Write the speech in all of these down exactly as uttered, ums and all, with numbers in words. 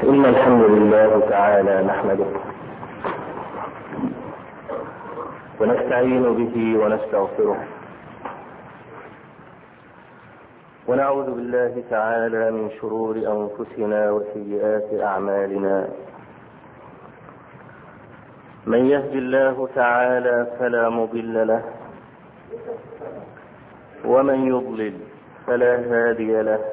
إن الحمد لله تعالى نحمده ونستعين به ونستغفره ونعوذ بالله تعالى من شرور أنفسنا وسيئات أعمالنا. من يهد الله تعالى فلا مضل له ومن يضلل فلا هادي له،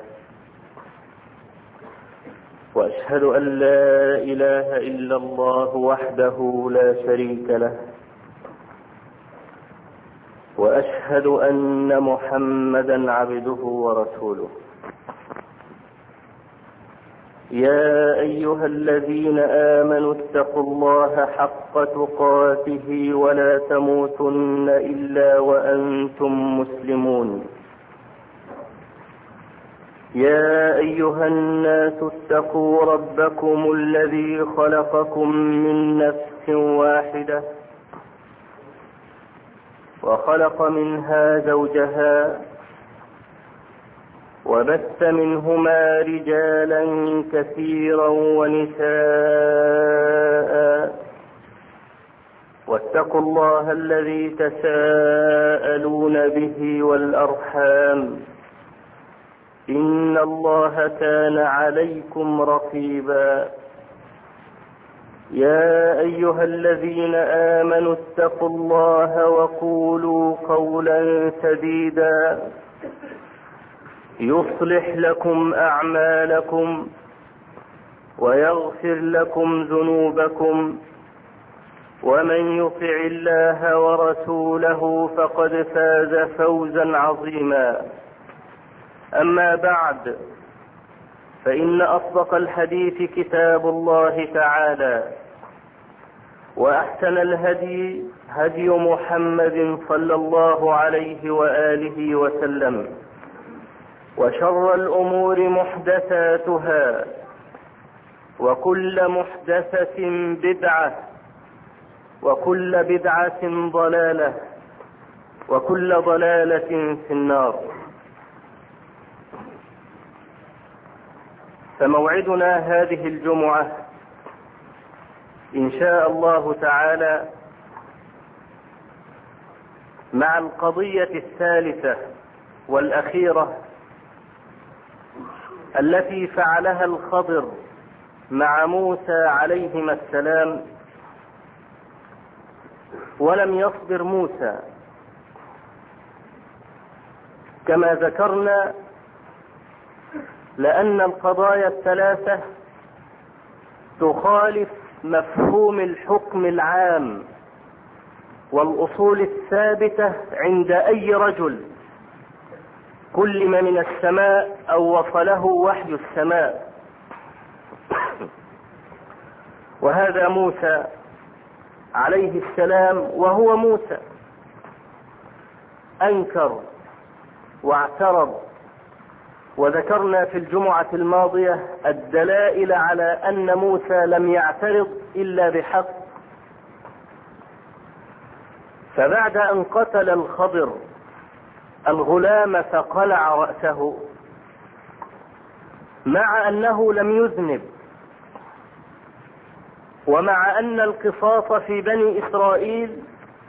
وأشهد أن لا إله إلا الله وحده لا شريك له، وأشهد أن محمدا عبده ورسوله. يا أيها الذين آمنوا اتقوا الله حق تقاته ولا تموتن إلا وأنتم مسلمون. يا أيها الناس اتقوا ربكم الذي خلقكم من نفس واحدة وخلق منها زوجها وبث منهما رجالا كثيرا ونساء، واتقوا الله الذي تساءلون به والأرحام، إن الله كان عليكم رقيبا. يا أيها الذين آمنوا اتقوا الله وقولوا قولا سديدا يصلح لكم أعمالكم ويغفر لكم ذنوبكم، ومن يطع الله ورسوله فقد فاز فوزا عظيما. أما بعد، فإن أصدق الحديث كتاب الله تعالى، وأحسن الهدي هدي محمد صلى الله عليه وآله وسلم، وشر الأمور محدثاتها، وكل محدثة بدعة، وكل بدعة ضلالة، وكل ضلالة في النار. فموعدنا هذه الجمعة إن شاء الله تعالى مع القضية الثالثة والأخيرة التي فعلها الخضر مع موسى عليهما السلام، ولم يصبر موسى. كما ذكرنا، لأن القضايا الثلاثة تخالف مفهوم الحكم العام والأصول الثابتة عند أي رجل كلم من السماء أو وصله وحي السماء. وهذا موسى عليه السلام، وهو موسى أنكر واعترض. وذكرنا في الجمعة الماضية الدلائل على أن موسى لم يعترض إلا بحق. فبعد أن قتل الخضر الغلام فقلع رأسه، مع أنه لم يذنب، ومع أن القصاص في بني إسرائيل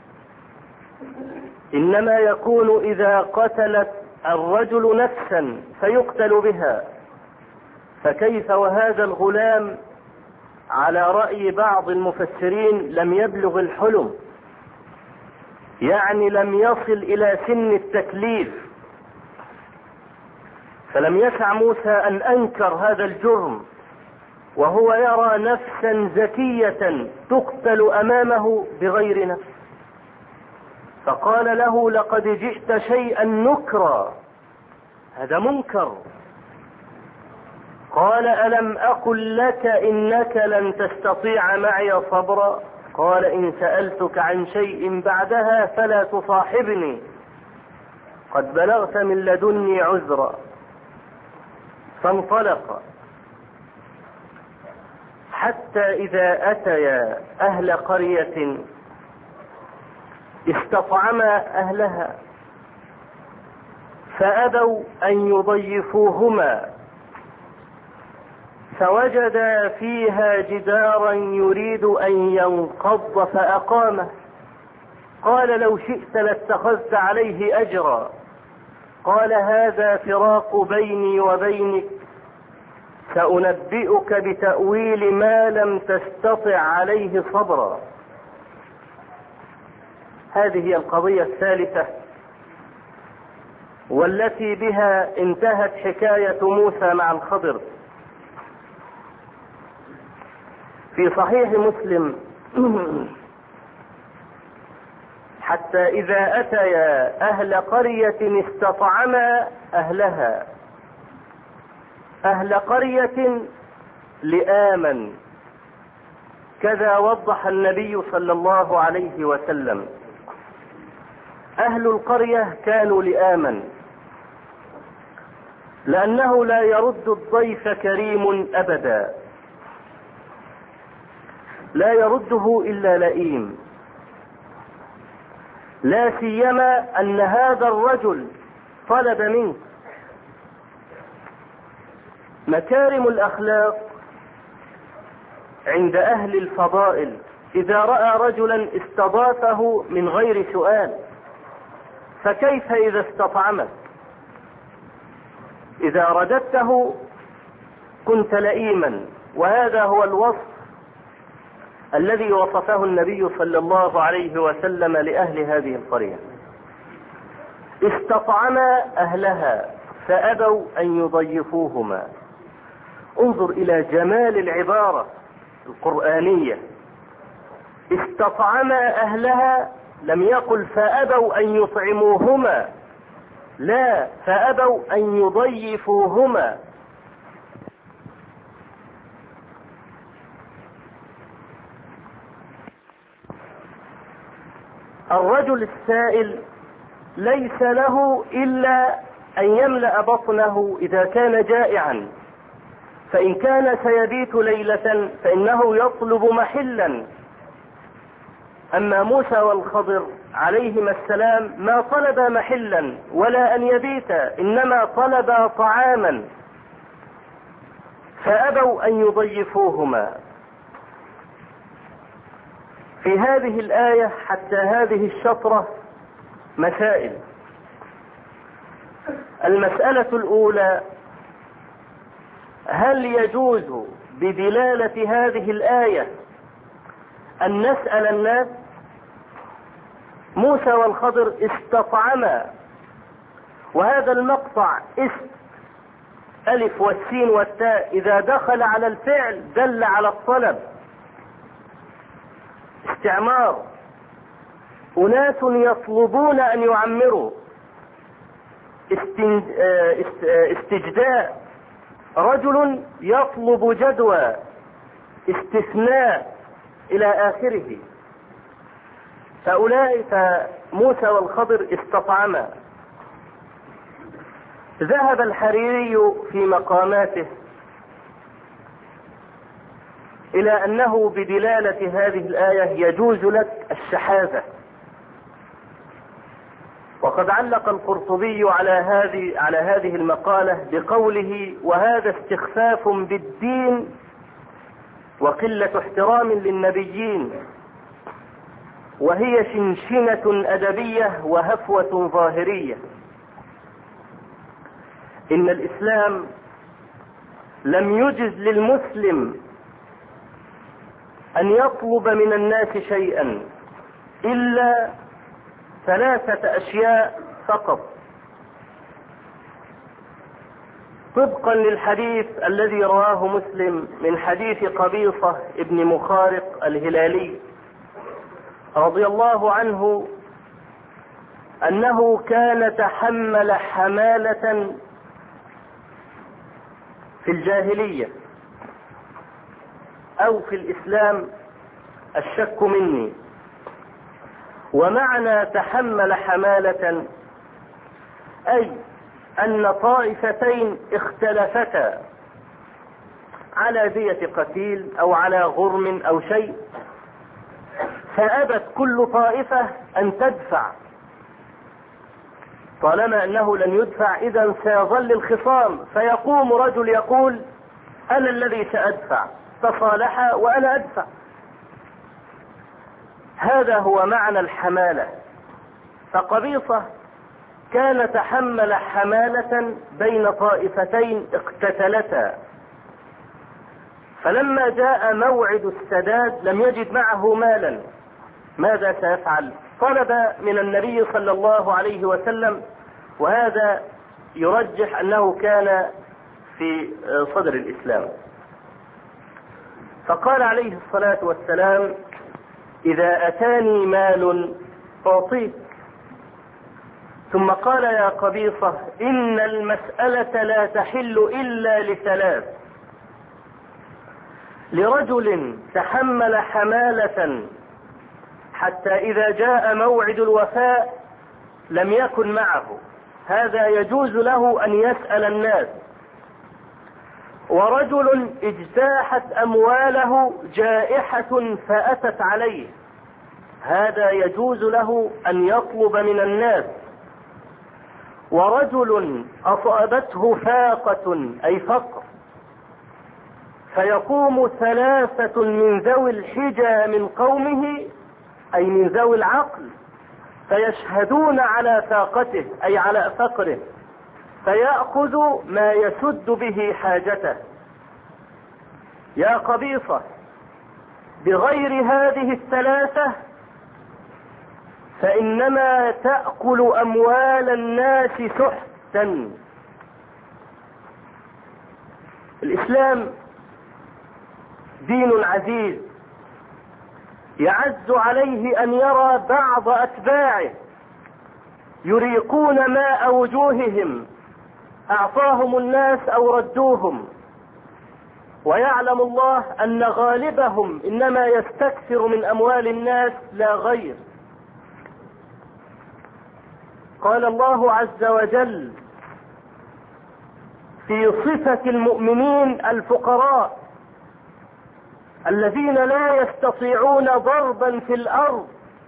إنما يكون إذا قتلت الرجل نفسا فيقتل بها، فكيف وهذا الغلام على رأي بعض المفسرين لم يبلغ الحلم، يعني لم يصل إلى سن التكليف. فلم يسع موسى أن أنكر هذا الجرم وهو يرى نفسا زكية تقتل أمامه بغير نفس، فقال له: لقد جئت شيئا نكرا، هذا منكر. قال: ألم أقل لك إنك لن تستطيع معي صبرا؟ قال: إن سألتك عن شيء بعدها فلا تصاحبني، قد بلغت من لدني عذرا. فانطلق حتى إذا أتيا أهل قرية استطعما أهلها فأبوا أن يضيفوهما، فوجد فيها جدارا يريد أن ينقض فأقامه. قال لو شئت لاتخذت عليه أجرا. قال هذا فراق بيني وبينك، سأنبئك بتأويل ما لم تستطع عليه صبرا. هذه هي القضية الثالثة والتي بها انتهت حكاية موسى مع الخضر. في صحيح مسلم حتى إذا أتيا أهل قرية استطعما أهلها، أهل قرية لآمن، كذا وضح النبي صلى الله عليه وسلم. أهل القرية كانوا لآمن، لأنه لا يرد الضيف كريم أبدا، لا يرده إلا لئيم، لا سيما أن هذا الرجل طلب منه. مكارم الأخلاق عند أهل الفضائل إذا رأى رجلا استضافه من غير سؤال، فكيف إذا استطعمك؟ إذا رددته كنت لئيما. وهذا هو الوصف الذي وصفه النبي صلى الله عليه وسلم لأهل هذه القرية. استطعما أهلها فأبوا أن يضيفوهما. انظر إلى جمال العبارة القرآنية. استطعما أهلها، لم يقل فأبوا أن يطعموهما، لا، فأبوا أن يضيفوهما. الرجل السائل ليس له إلا أن يملأ بطنه إذا كان جائعا، فإن كان سيبيت ليلة فإنه يطلب محلا. أما موسى والخضر عليهما السلام ما طلب محلا ولا أن يبيت، إنما طلب طعاما، فأبوا أن يضيفوهما. في هذه الآية حتى هذه الشطرة مسائل. المسألة الأولى: هل يجوز بدلالة هذه الآية أن نسأل الناس؟ موسى والخضر استطعما، وهذا المقطع اسم ألف والسين والتاء إذا دخل على الفعل دل على الطلب. استعمار، أناس يطلبون أن يعمروا. استجداء، رجل يطلب جدوى. استثناء إلى آخره. فأولئك موسى والخضر استطعما. ذهب الحريري في مقاماته إلى أنه بدلالة هذه الآية يجوز لك الشحاذة. وقد علق القرطبي على هذه على هذه المقالة بقوله: وهذا استخفاف بالدين وقلة احترام للنبيين، وهي شنشنة أدبية وهفوة ظاهرية. إن الإسلام لم يجز للمسلم أن يطلب من الناس شيئا إلا ثلاثة أشياء فقط، طبقا للحديث الذي رواه مسلم من حديث قبيصة ابن مخارق الهلالي رضي الله عنه أنه كان تحمل حمالة في الجاهلية أو في الإسلام، الشك مني. ومعنى تحمل حمالة أي أن طائفتين اختلفتا على دية قتيل أو على غرم أو شيء، فأبت كل طائفة أن تدفع. طالما أنه لن يدفع إذن سيظل الخصام، فيقوم رجل يقول: أنا الذي سأدفع، تصالحا وأنا أدفع. هذا هو معنى الحمالة. فقبيصة كان تحمل حمالة بين طائفتين اقتتلتا، فلما جاء موعد السداد لم يجد معه مالا. ماذا سيفعل؟ طلب من النبي صلى الله عليه وسلم، وهذا يرجح أنه كان في صدر الإسلام. فقال عليه الصلاة والسلام: إذا أتاني مال أعطيك. ثم قال: يا قبيصة، إن المسألة لا تحل إلا لثلاث: لرجل تحمل حمالة حتى إذا جاء موعد الوفاء لم يكن معه، هذا يجوز له أن يسأل الناس. ورجل اجتاحت أمواله جائحة فأتت عليه، هذا يجوز له أن يطلب من الناس. ورجل أصابته فاقة أي فقر، فيقوم ثلاثة من ذوي الحجى من قومه أي من ذوي العقل، فيشهدون على فاقته أي على فقره، فيأخذ ما يسد به حاجته. يا قبيصة، بغير هذه الثلاثة فإنما تأكل أموال الناس سحتا. الإسلام دين عزيز، يعز عليه أن يرى بعض أتباعه يريقون ماء وجوههم أعطاهم الناس أو ردوهم، ويعلم الله أن غالبهم إنما يستكثر من أموال الناس لا غير. قال الله عز وجل في صفة المؤمنين الفقراء الذين لا يستطيعون ضربا في الأرض،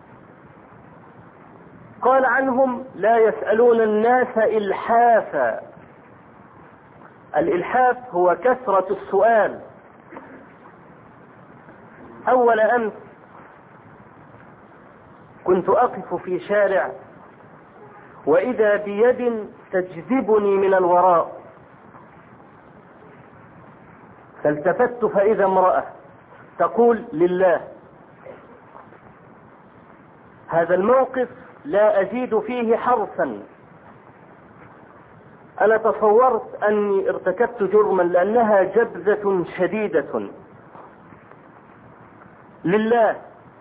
قال عنهم: لا يسألون الناس إلحافا. الإلحاف هو كثرة السؤال. أول أمس كنت أقف في شارع وإذا بيد تجذبني من الوراء، فالتفت فإذا امرأة تقول: لله. هذا الموقف لا أزيد فيه حرفا. أنا تصورت أني ارتكبت جرما لأنها جبذة شديدة. لله.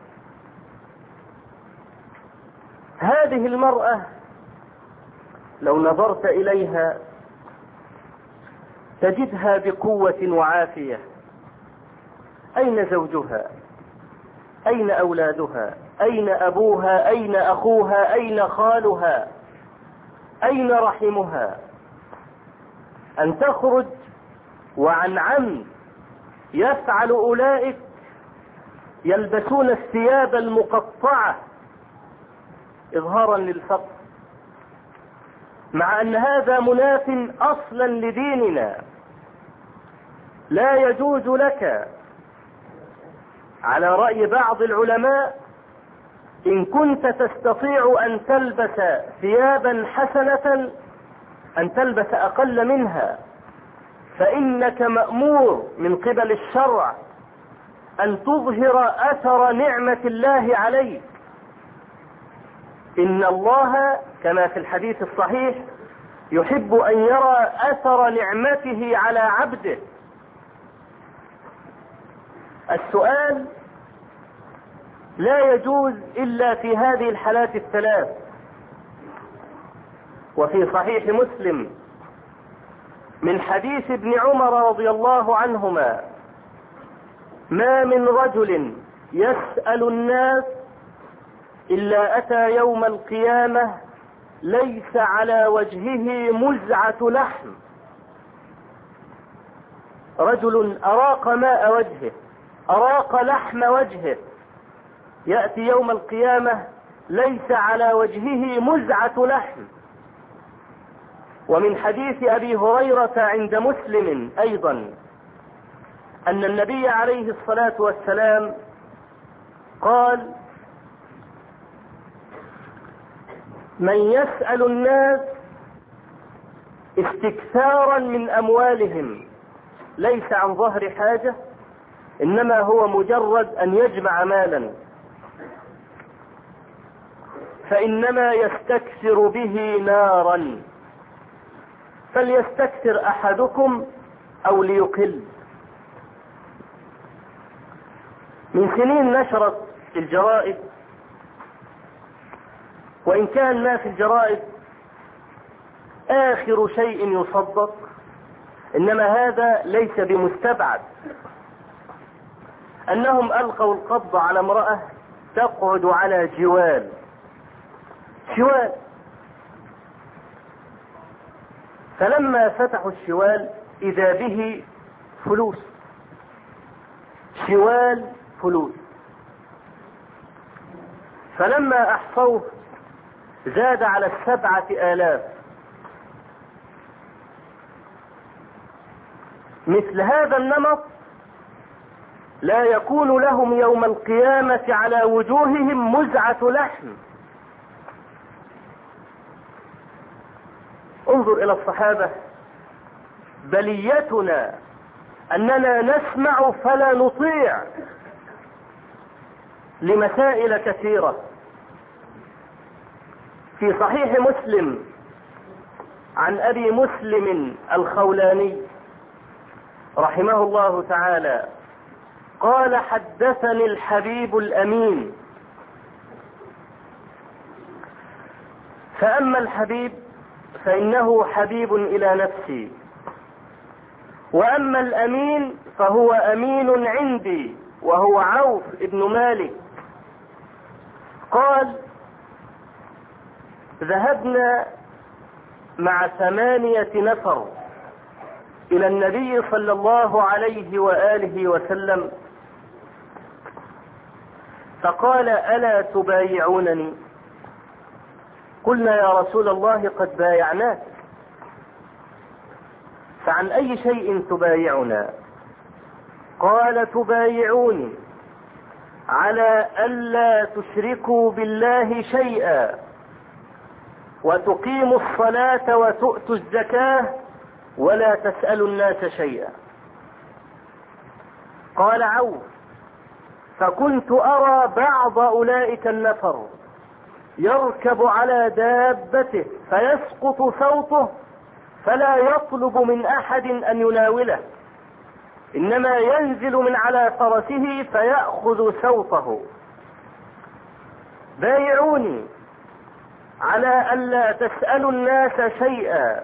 هذه المرأة لو نظرت إليها تجدها بقوة وعافية. أين زوجها؟ أين أولادها؟ أين أبوها؟ أين أخوها؟ أين خالها؟ أين رحمها؟ أن تخرج وعن عمد يفعل أولئك يلبسون الثياب المقطعة إظهارا للفقر، مع أن هذا مناف أصلا لديننا. لا يجوز لك على رأي بعض العلماء إن كنت تستطيع أن تلبس ثيابا حسنة أن تلبس أقل منها، فإنك مأمور من قبل الشرع أن تظهر أثر نعمة الله عليك. إن الله كما في الحديث الصحيح يحب أن يرى أثر نعمته على عبده. السؤال لا يجوز إلا في هذه الحالات الثلاث. وفي صحيح مسلم من حديث ابن عمر رضي الله عنهما: ما من رجل يسأل الناس إلا أتى يوم القيامة ليس على وجهه مزعة لحم. رجل أراق ماء وجهه، أراق لحم وجهه، يأتي يوم القيامة ليس على وجهه مزعة لحم. ومن حديث أبي هريرة عند مسلم أيضا: أن النبي عليه الصلاة والسلام قال: من يسأل الناس استكثارا من أموالهم ليس عن ظهر حاجة، إنما هو مجرد أن يجمع مالا، فإنما يستكثر به نارا، فليستكثر أحدكم أو ليقل. من سنين نشرت الجرائد، وإن كان ما في الجرائد آخر شيء يصدق، إنما هذا ليس بمستبعد، أنهم ألقوا القبض على امرأة تقعد على جوال شوال، فلما فتحوا الشوال إذا به فلوس، شوال فلوس، فلما أحصوه زاد على السبعة آلاف. مثل هذا النمط لا يكون لهم يوم القيامة على وجوههم مزعة لحم. انظر إلى الصحابة، بليتنا أننا نسمع فلا نطيع لمسائل كثيرة. في صحيح مسلم عن أبي مسلم الخولاني رحمه الله تعالى قال: حدثني الحبيب الأمين. فأما الحبيب فإنه حبيب إلى نفسي، وأما الأمين فهو أمين عندي، وهو عوف ابن مالك. قال: ذهبنا مع ثمانية نفر إلى النبي صلى الله عليه وآله وسلم، فقال: ألا تبايعونني؟ قلنا: يا رسول الله قد بايعناك. فعن أي شيء تبايعنا؟ قال: تبايعوني على ألا تشركوا بالله شيئا، وتقيموا الصلاة وتؤتوا الزكاة، ولا تسألوا الناس شيئا. قال عوف: فكنت أرى بعض أولئك النفر يركب على دابته فيسقط صوته فلا يطلب من أحد أن يناوله، إنما ينزل من على فرسه فيأخذ صوته. بايعوني على ألا تسألوا الناس شيئا.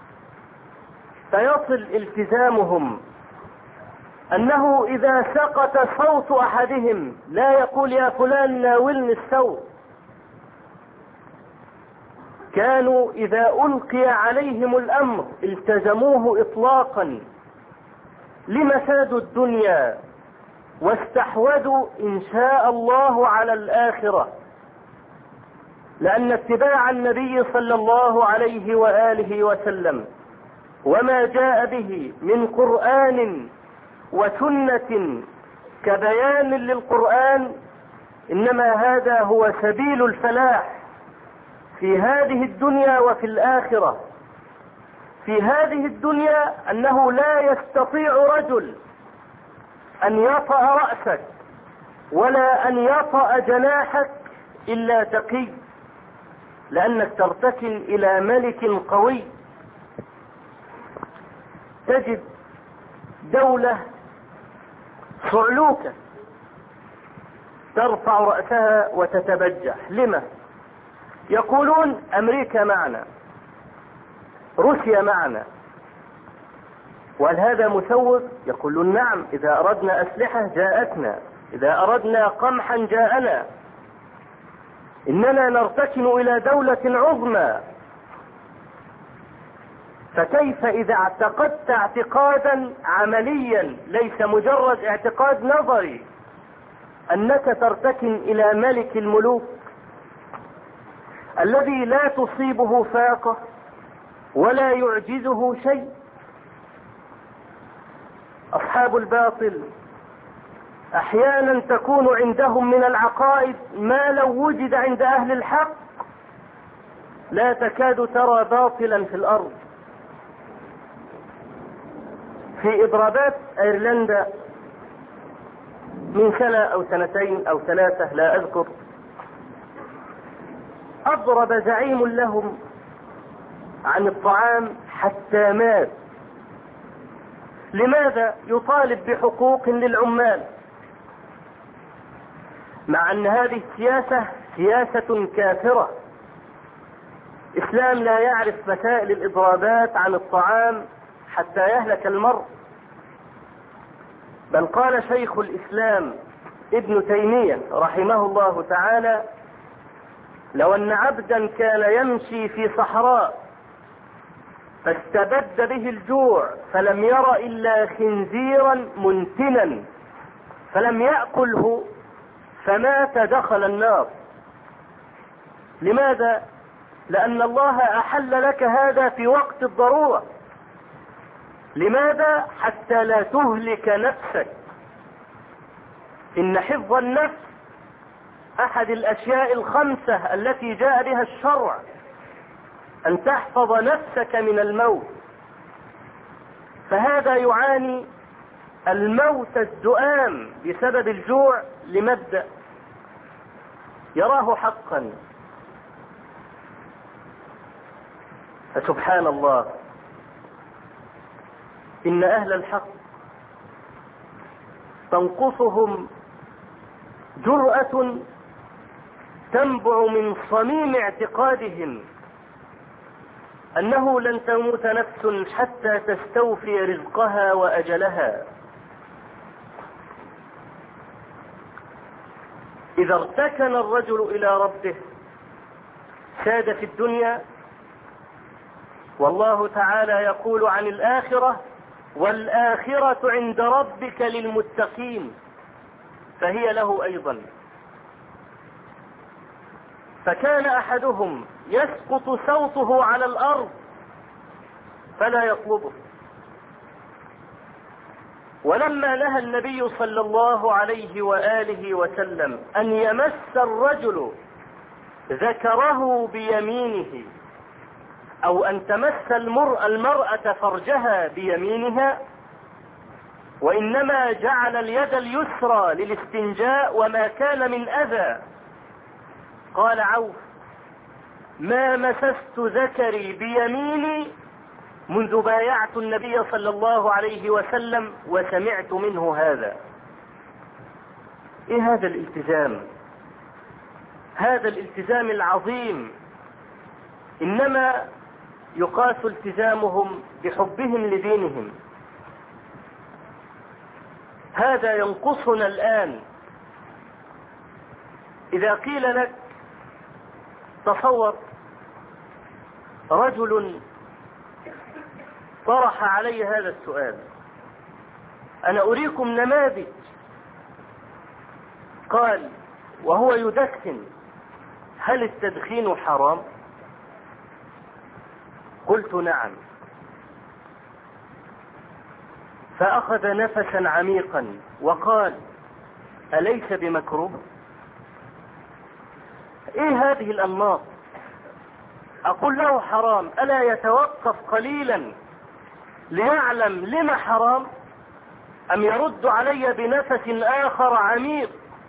فيصل التزامهم أنه إذا سقط صوت أحدهم لا يقول: يا فلان ناولني الصوت. كانوا إذا ألقي عليهم الأمر التزموه إطلاقا، لمفاد الدنيا، واستحوذوا إن شاء الله على الآخرة، لأن اتباع النبي صلى الله عليه وآله وسلم وما جاء به من قرآن وسنة كبيان للقرآن، إنما هذا هو سبيل الفلاح في هذه الدنيا وفي الآخرة. في هذه الدنيا أنه لا يستطيع رجل أن يطأ رأسك ولا أن يطأ جناحك إلا تقي، لأنك ترتكن إلى ملك قوي. تجد دولة صعلوكة ترفع رأسها وتتبجح. لما؟ يقولون: أمريكا معنا، روسيا معنا. وهل هذا مسوغ؟ يقولون: نعم، إذا أردنا أسلحة جاءتنا، إذا أردنا قمحا جاءنا، إننا نرتكن إلى دولة عظمى. فكيف إذا اعتقدت اعتقادا عمليا ليس مجرد اعتقاد نظري أنك ترتكن إلى ملك الملوك الذي لا تصيبه فاقة ولا يعجزه شيء، أصحاب الباطل أحيانا تكون عندهم من العقائد ما لو وجد عند أهل الحق لا تكاد ترى باطلا في الأرض. في إضرابات أيرلندا من سنة أو سنتين أو ثلاثة لا أذكر، أضرب زعيم لهم عن الطعام حتى مات. لماذا؟ يطالب بحقوق للعمال، مع أن هذه السياسة سياسة كافرة. إسلام لا يعرف مسائل الإضرابات عن الطعام حتى يهلك المرء. بل قال شيخ الإسلام ابن تيمية رحمه الله تعالى: لو أن عبدا كان يمشي في صحراء فاستبد به الجوع فلم ير إلا خنزيرا منتنا فلم يأكله فمات دخل النار. لماذا؟ لأن الله أحل لك هذا في وقت الضرورة. لماذا؟ حتى لا تهلك نفسك. إن حفظ النفس أحد الأشياء الخمسة التي جاء بها الشرع، أن تحفظ نفسك من الموت. فهذا يعاني الموت الزؤام بسبب الجوع لمبدأ يراه حقا. فسبحان الله، إن أهل الحق تنقصهم جرأة تنبع من صميم اعتقادهم أنه لن تموت نفس حتى تستوفي رزقها وأجلها. إذا ارتكن الرجل إلى ربه ساد في الدنيا، والله تعالى يقول عن الآخرة: والآخرة عند ربك للمتقين، فهي له أيضا. فكان أحدهم يسقط صوته على الأرض فلا يطلبه، ولما نهى النبي صلى الله عليه وآله وسلم أن يمس الرجل ذكره بيمينه أو أن تمس المرأة, المرأة فرجها بيمينها، وإنما جعل اليد اليسرى للاستنجاء وما كان من أذى، قال عوف: ما مسست ذكري بيميني منذ بايعت النبي صلى الله عليه وسلم وسمعت منه هذا. ايه هذا الالتزام؟ هذا الالتزام العظيم انما يقاس التزامهم بحبهم لدينهم. هذا ينقصنا الآن. إذا قيل لك تصور رجل طرح علي هذا السؤال، أنا أريكم نماذج، قال وهو يدخن: هل التدخين حرام؟ قلت نعم. فأخذ نفسا عميقا وقال: أليس بمكروه؟ ايه هذه الأنماط؟ أقول له حرام، ألا يتوقف قليلا ليعلم لما حرام؟ أم يرد علي بنفس آخر عميق؟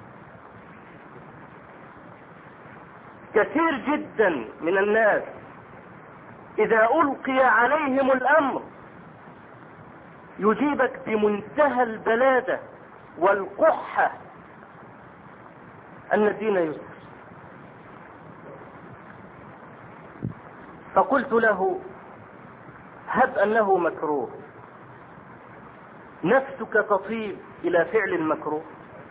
كثير جدا من الناس إذا ألقي عليهم الأمر يجيبك بمنتهى البلادة والقحة أن الدين يسر. فقلت له: هب أنه مكروه، نفسك تطيب إلى فعل المكروه؟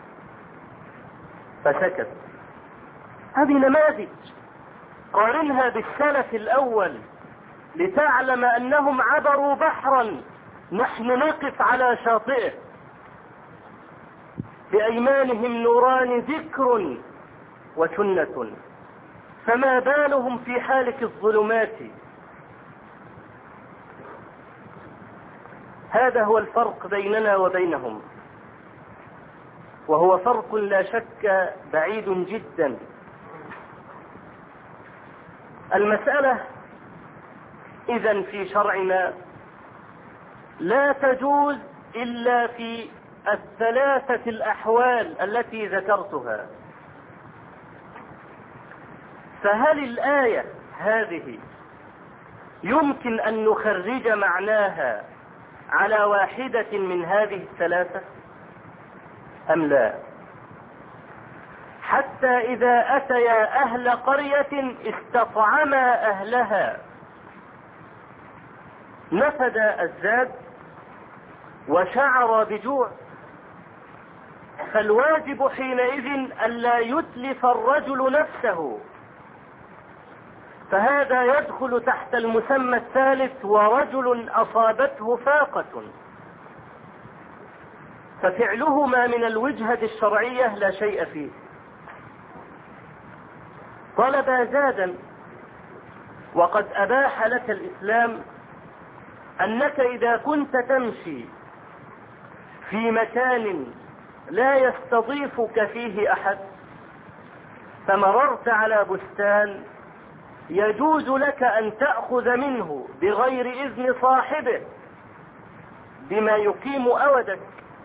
فسكت. هذه نماذج، قارنها بالسلف الأول لتعلم أنهم عبروا بحرا نحن نقف على شاطئه، بأيمانهم نوران ذكر وسنة، فما بالهم في حالك الظلمات. هذا هو الفرق بيننا وبينهم، وهو فرق لا شك بعيد جدا. المسألة إذن في شرعنا لا تجوز إلا في الثلاثة الأحوال التي ذكرتها. فهل الآية هذه يمكن أن نخرج معناها على واحدة من هذه الثلاثة أم لا؟ حتى إذا أتيا أهل قرية استطعما أهلها نفد الزاد وشعر بجوع، فالواجب حينئذ ألا يتلف الرجل نفسه، فهذا يدخل تحت المسمى الثالث ورجل أصابته فاقة، ففعلهما من الوجهة الشرعية لا شيء فيه. طلب زادا، وقد أباح لك الإسلام أنك إذا كنت تمشي في مكان لا يستضيفك فيه أحد فمررت على بستان يجوز لك أن تأخذ منه بغير إذن صاحبه بما يقيم أودك.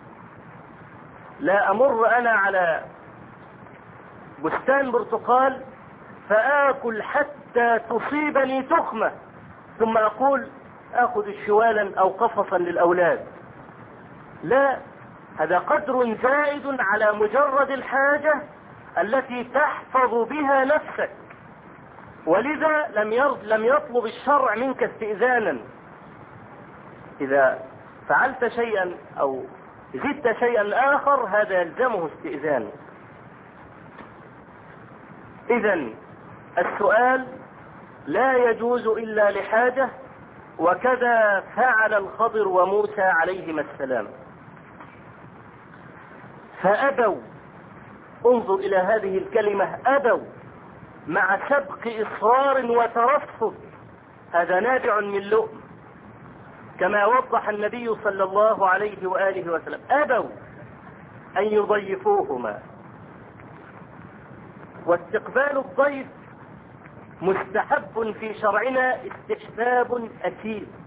لا أمر أنا على بستان برتقال فآكل حتى تصيبني تخمة ثم أقول آخذ شوالا أو قفصا للأولاد، لا، هذا قدر زائد على مجرد الحاجة التي تحفظ بها نفسك، ولذا لم يرد لم يطلب الشرع منك استئذانا. إذا فعلت شيئا أو زدت شيئا آخر هذا يلزمه استئذان. إذن السؤال لا يجوز إلا لحاجة، وكذا فعل الخضر وموسى عليهما السلام، فأبوا. انظر إلى هذه الكلمة أبوا مع سبق إصرار وترفض، هذا نابع من لؤم كما وضح النبي صلى الله عليه وآله وسلم، أبوا أن يضيفوهما. واستقبال الضيف مستحب في شرعنا استحباب أكيد،